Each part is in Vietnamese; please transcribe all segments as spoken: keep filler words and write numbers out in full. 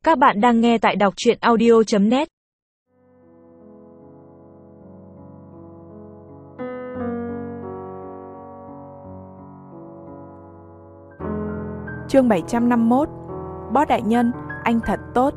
Các bạn đang nghe tại đọc truyện audio chấm net. Chương bảy trăm năm mươi mốt. Bó đại nhân, anh thật tốt.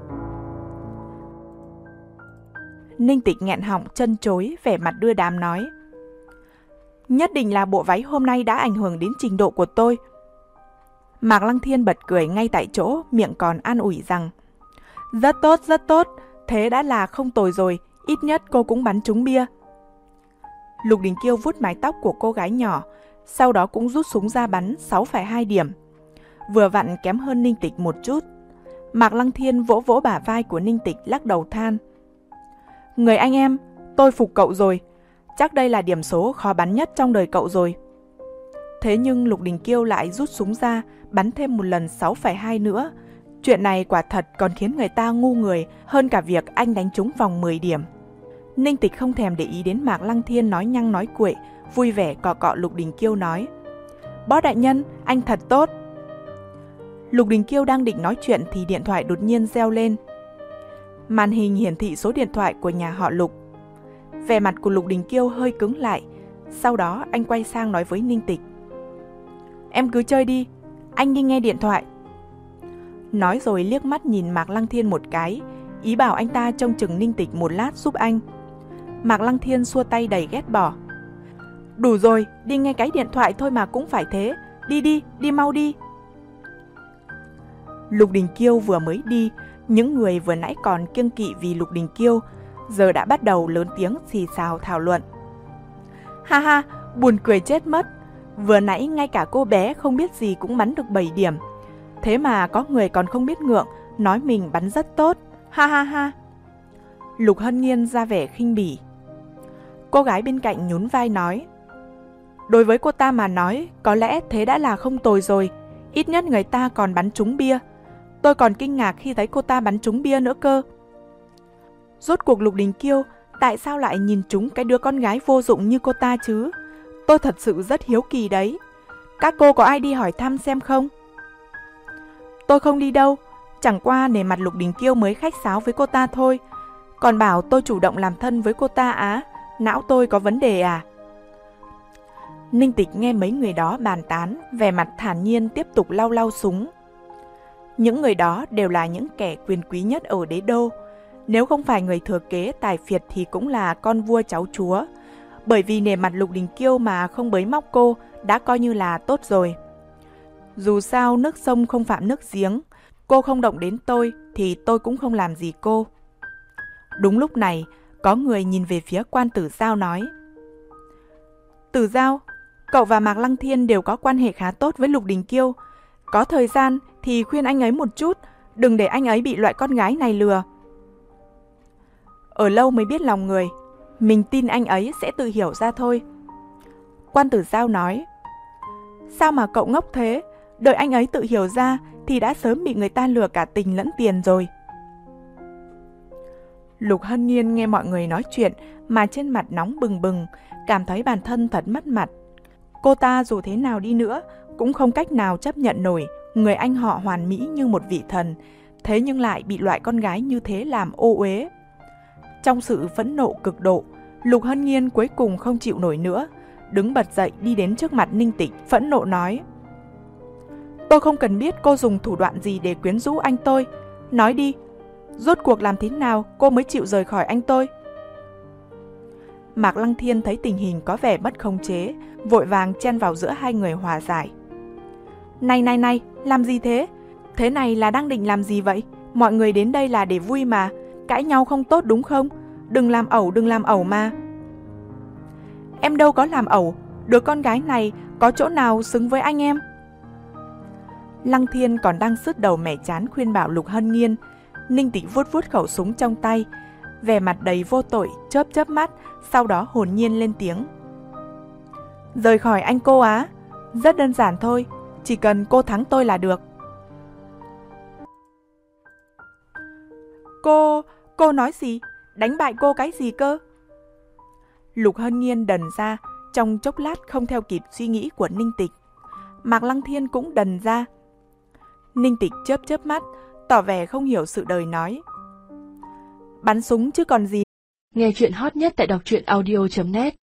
Ninh Tịch nghẹn họng chân chối, vẻ mặt đưa đám nói: Nhất định là bộ váy hôm nay đã ảnh hưởng đến trình độ của tôi. Mạc Lăng Thiên bật cười ngay tại chỗ, miệng còn an ủi rằng: Rất tốt, rất tốt, thế đã là không tồi rồi, ít nhất cô cũng bắn trúng bia. Lục Đình Kiêu vuốt mái tóc của cô gái nhỏ, sau đó cũng rút súng ra bắn sáu phẩy hai điểm. Vừa vặn kém hơn Ninh Tịch một chút. Mạc Lăng Thiên vỗ vỗ bả vai của Ninh Tịch, lắc đầu than: Người anh em, tôi phục cậu rồi, chắc đây là điểm số khó bắn nhất trong đời cậu rồi. Thế nhưng Lục Đình Kiêu lại rút súng ra, bắn thêm một lần sáu phẩy hai nữa. Chuyện này quả thật còn khiến người ta ngu người hơn cả việc anh đánh trúng vòng mười điểm. Ninh Tịch không thèm để ý đến Mạc Lăng Thiên nói nhăng nói cuội, vui vẻ cọ cọ Lục Đình Kiêu nói: Bó đại nhân, anh thật tốt. Lục Đình Kiêu đang định nói chuyện thì điện thoại đột nhiên reo lên. Màn hình hiển thị số điện thoại của nhà họ Lục. Vẻ mặt của Lục Đình Kiêu hơi cứng lại, sau đó anh quay sang nói với Ninh Tịch: Em cứ chơi đi, anh đi nghe điện thoại. Nói rồi liếc mắt nhìn Mạc Lăng Thiên một cái, ý bảo anh ta trông chừng Ninh Tịch một lát giúp anh. Mạc Lăng Thiên xua tay đầy ghét bỏ: Đủ rồi, đi nghe cái điện thoại thôi mà cũng phải thế, đi đi, đi mau đi. Lục Đình Kiêu vừa mới đi, những người vừa nãy còn kiêng kỵ vì Lục Đình Kiêu giờ đã bắt đầu lớn tiếng xì xào thảo luận. Ha ha, buồn cười chết mất, vừa nãy ngay cả cô bé không biết gì cũng bắn được bảy điểm. Thế mà có người còn không biết ngượng, nói mình bắn rất tốt, ha ha ha. Lục Hân Nhiên ra vẻ khinh bỉ. Cô gái bên cạnh nhún vai nói: Đối với cô ta mà nói, có lẽ thế đã là không tồi rồi, ít nhất người ta còn bắn trúng bia. Tôi còn kinh ngạc khi thấy cô ta bắn trúng bia nữa cơ. Rốt cuộc Lục Đình Kiêu tại sao lại nhìn trúng cái đứa con gái vô dụng như cô ta chứ? Tôi thật sự rất hiếu kỳ đấy. Các cô có ai đi hỏi thăm xem không? Tôi không đi đâu, chẳng qua nể mặt Lục Đình Kiêu mới khách sáo với cô ta thôi. Còn bảo tôi chủ động làm thân với cô ta á, não tôi có vấn đề à? Ninh Tịch nghe mấy người đó bàn tán, vẻ mặt thản nhiên tiếp tục lau lau súng. Những người đó đều là những kẻ quyền quý nhất ở đế đô. Nếu không phải người thừa kế tài phiệt thì cũng là con vua cháu chúa. Bởi vì nể mặt Lục Đình Kiêu mà không bới móc cô đã coi như là tốt rồi. Dù sao nước sông không phạm nước giếng, cô không động đến tôi thì tôi cũng không làm gì cô. Đúng lúc này, có người nhìn về phía Quan Tử Giao nói: Tử Giao, cậu và Mạc Lăng Thiên đều có quan hệ khá tốt với Lục Đình Kiêu. Có thời gian thì khuyên anh ấy một chút, đừng để anh ấy bị loại con gái này lừa. Ở lâu mới biết lòng người, mình tin anh ấy sẽ tự hiểu ra thôi. Quan Tử Giao nói: Sao mà cậu ngốc thế, đợi anh ấy tự hiểu ra thì đã sớm bị người ta lừa cả tình lẫn tiền rồi. Lục Hân Nhiên nghe mọi người nói chuyện mà trên mặt nóng bừng bừng, cảm thấy bản thân thật mất mặt. Cô ta dù thế nào đi nữa cũng không cách nào chấp nhận nổi người anh họ hoàn mỹ như một vị thần, thế nhưng lại bị loại con gái như thế làm ô uế. Trong sự phẫn nộ cực độ, Lục Hân Nhiên cuối cùng không chịu nổi nữa, đứng bật dậy đi đến trước mặt Ninh Tịch, phẫn nộ nói: Tôi không cần biết cô dùng thủ đoạn gì để quyến rũ anh tôi. Nói đi, rốt cuộc làm thế nào cô mới chịu rời khỏi anh tôi? Mạc Lăng Thiên thấy tình hình có vẻ mất khống chế, vội vàng chen vào giữa hai người hòa giải. Này này này, làm gì thế? Thế này là đang định làm gì vậy? Mọi người đến đây là để vui mà, cãi nhau không tốt đúng không? Đừng làm ẩu, đừng làm ẩu mà. Em đâu có làm ẩu, đứa con gái này có chỗ nào xứng với anh em? Lăng Thiên còn đang sứt đầu mẻ chán khuyên bảo Lục Hân Nhiên. Ninh Tịch vuốt vuốt khẩu súng trong tay, vẻ mặt đầy vô tội, chớp chớp mắt, sau đó hồn nhiên lên tiếng: Rời khỏi anh cô á? Rất đơn giản thôi, chỉ cần cô thắng tôi là được. Cô, cô nói gì? Đánh bại cô cái gì cơ? Lục Hân Nhiên đần ra, trong chốc lát không theo kịp suy nghĩ của Ninh Tịch. Mạc Lăng Thiên cũng đần ra. Ninh Tịch chớp chớp mắt, tỏ vẻ không hiểu sự đời nói. Bắn súng chứ còn gì. Nghe chuyện hot nhất tại đọc truyện audio chấm net